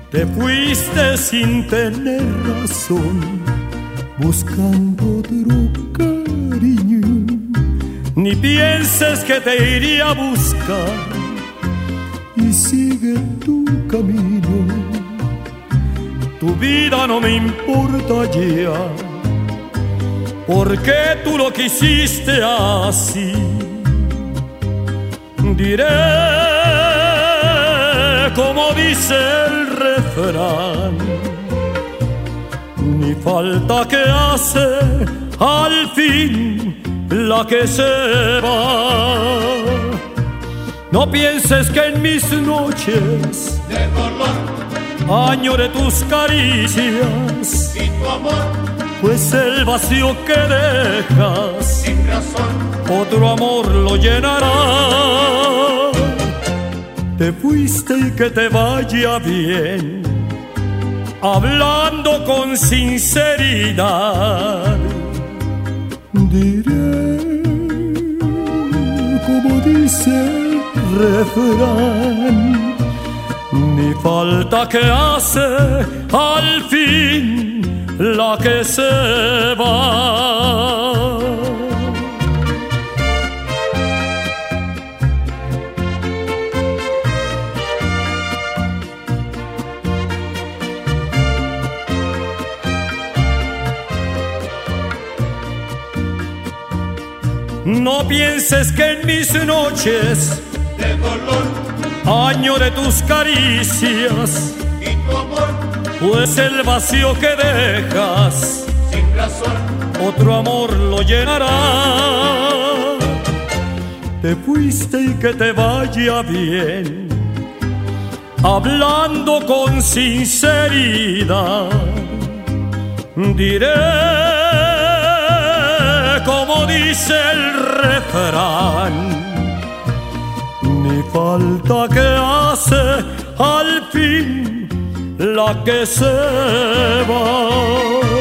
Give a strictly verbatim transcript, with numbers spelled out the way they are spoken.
Te fuiste sin tener razón, buscando otro cariño. Ni pienses que te iré a buscar y sigue tu camino. Tu vida no me importa ya, porque tú lo quisiste así. Diré como dice el refrán, ni falta que hace al fin la que se va. No pienses que en mis noches de dolor añoré tus caricias y tu amor, pues el vacío que dejas sin razón otro amor lo llenará. Te fuiste y que te vaya bien, hablando con sinceridad. Diré como dice el refrán, ni falta que hace al fin la que se va. No pienses que en mis noches de dolor añoré tus caricias y tu amor, pues el vacío que dejas sin razón otro amor lo llenará. Te fuiste y que te vaya bien, hablando con sinceridad. Diré como dice el refrán, ni falta que hace al fin la que se va.